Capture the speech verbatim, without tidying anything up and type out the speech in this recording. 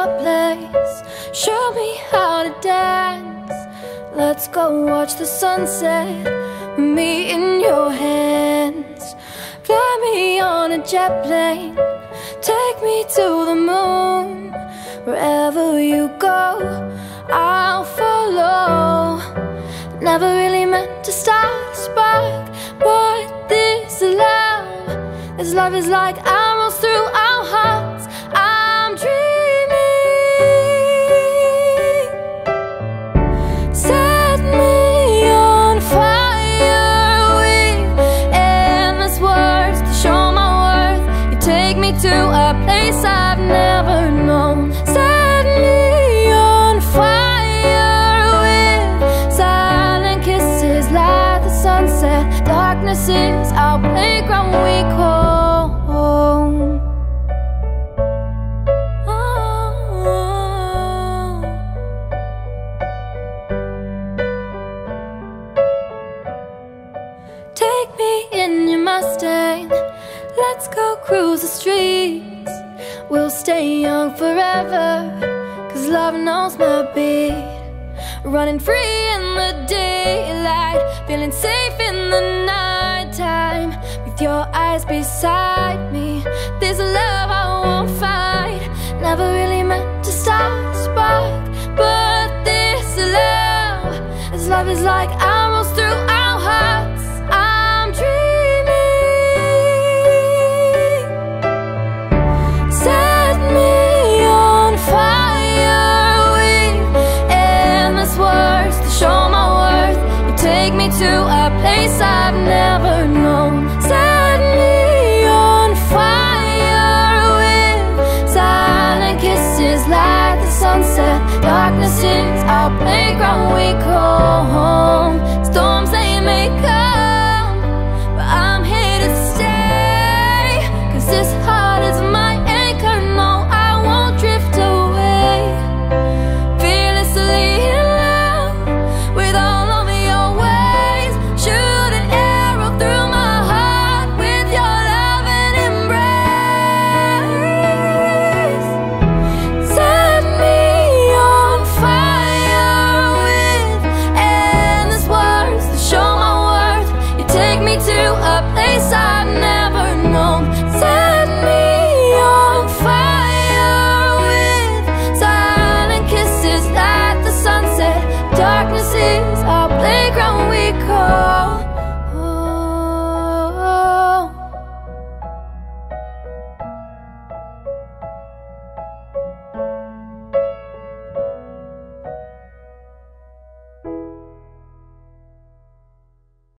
our place. Show me how to dance. Let's go watch the sunset with me in your hands. Fly me on a jet plane, take me to the moon. Wherever you go, I'll follow. Never really meant to start a spark, but this love, this love is like arrows through our hearts. I'm dreaming. Set me on fire with endless words to show my worth. You take me to a place I've never known. Set me on fire with silent kisses, like the sunset. Darkness is our playground we call home. Oh. Take me in your Mustang, let's go cruise the streets. We'll stay young forever, 'cause love knows my beat. Running free in the daylight, feeling safe in the nighttime. With your eyes beside me, there's a love I won't fight. Never really meant to start a spark, but this love, this love is like arrows through our hearts. I'm dreaming. Set me on fire with endless words to show my worth. You take me to a place I've never known. Set me on fire with silent kisses, like the sunset. Darkness is our playground we call